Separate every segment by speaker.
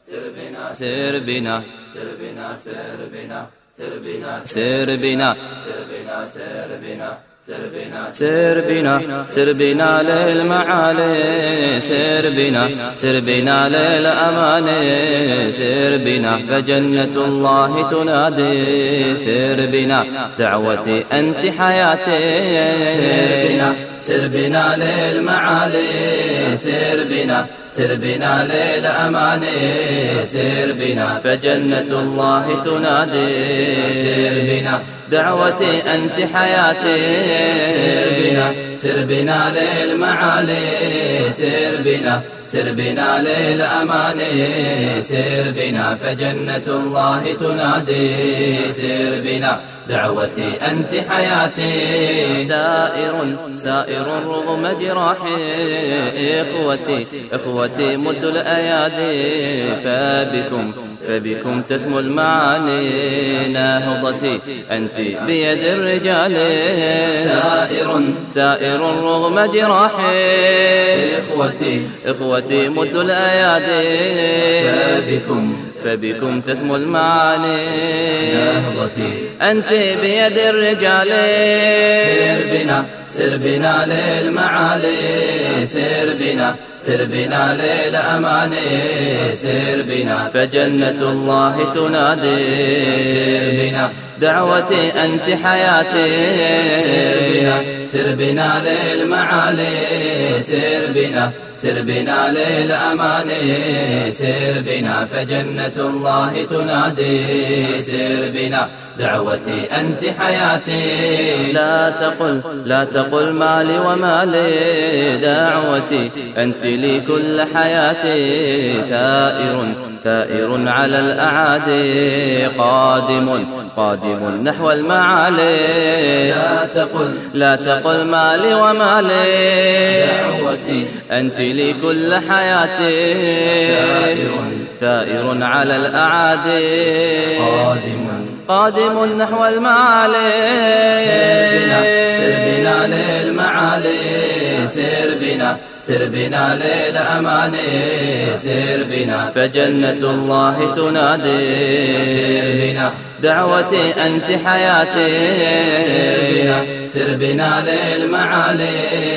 Speaker 1: سر بنا سر بنا سر بنا سر بنا للمعالي سر بنا للأماني سر بنا فجنة الله تنادي سر بنا دعوتي أنت حياتي سر بنا للمعالي سر بنا للأماني سر بنا فجنة الله تنادي سر بنا دعوتي أنت حياتي سر بنا للمعالي سر بنا للأماني سر بنا فجنة الله تنادي سر بنا دعوتي أنت حياتي سائر رغم جراحي إخوتي مد الأيادي فبكم تسمو المعاني ناهضتي أنت بيد الرجال سائر رغم جراحي إخوتي مد الأيادي فبكم تسمو المعاني نهضتي أنت بيد الرجال سر بنا للمعالي سر بنا للأماني سر بنا فجنة الله تنادي سر بنا دعوتي أنت حياتي سر بنا للمعالي سر بنا للأماني سر بنا فجنة الله تنادي سر بنا دعوتي أنت حياتي لا تقل مالي ومالي دعوتي أنت لي كل حياتي ثائر على الأعادي قادم نحو المعالي لا تقل مالي ومالي دعوتي أنت لي كل حياتي ثائر على الأعادي قادم نحو المعالي سر بنا للمعالي سر بنا للأماني سر بنا فجنة الله تنادي سر بنا دعوتي أنت حياتي سر بنا للمعالي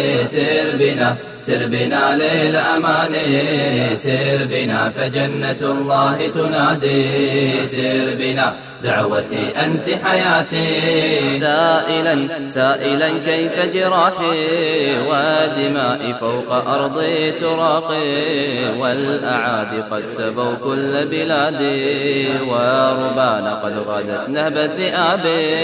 Speaker 1: سر بنا للأماني سر بنا فجنة الله تنادي سر بنا دعوتي أنت حياتي سائلا كيف جراحي ودمائي فوق أرضي تراقي والأعادي قد سبوا كل بلادي وربانا قد غدت نهب الذئاب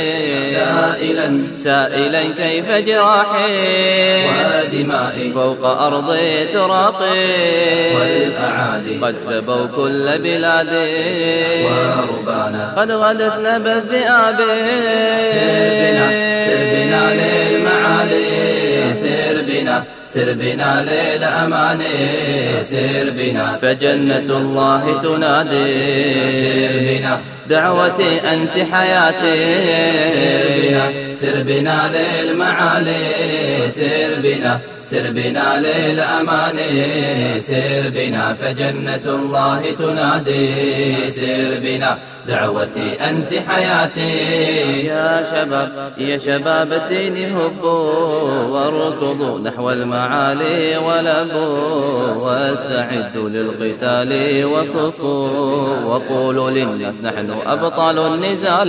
Speaker 1: سائلا كيف جراحي ودمائي فوق أرضي تراقي والأعادي قد سبوا كل بلادي وربانا قد غدت نهب الذئاب سر بنا للمعالي سر بنا للأماني سر بنا فجنة الله تنادي سر بنا دعوتي أنت حياتي سر بنا للمعالي سر بنا للأماني سر بنا فجنة الله تنادي سر بنا دعوتي أنت حياتي يا شباب الدين هبوا واركضوا نحو المعالي ولبوا واستعدوا للقتال وصفوا وقولوا للناس نحن أبطال النزال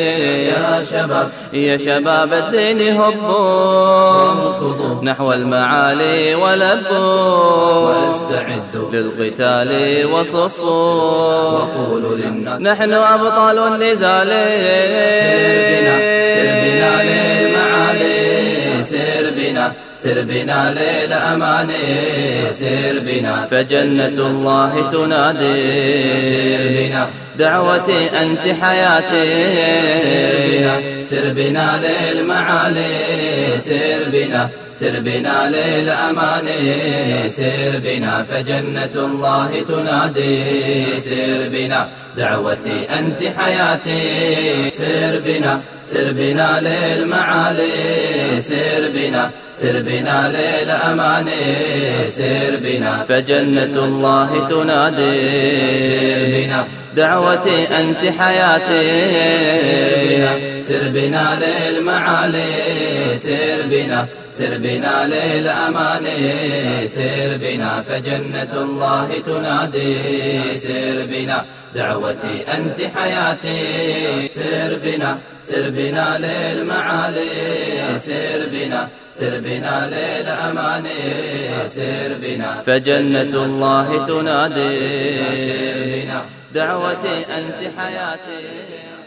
Speaker 1: يا شباب الدين هبوا نحو المعالي ولبوا واستعدوا للقتال وصفوا وقولوا للناس نحن أبطال النزال سر بنا للمعالي سر بنا للأماني سر بنا فجنة الله تنادي سر بنا دعوتي أنت حياتي سر بنا للمعالي سر بنا للأماني سر بنا فجنة الله تنادي سر بنا دعوتي أنت حياتي سر بنا للمعالي سر بنا للأماني سر بنا فجنة الله تنادي سر بنا دعوتي أنت حياتي سر بنا للمعالي سر بنا للأماني سر بنا فجنة الله تنادي سر بنا دعوتي أنت حياتي سر بنا للمعالي سر بنا للأماني سر بنا فجنة الله تنادي سر بنا دعوتي أنت حياتي.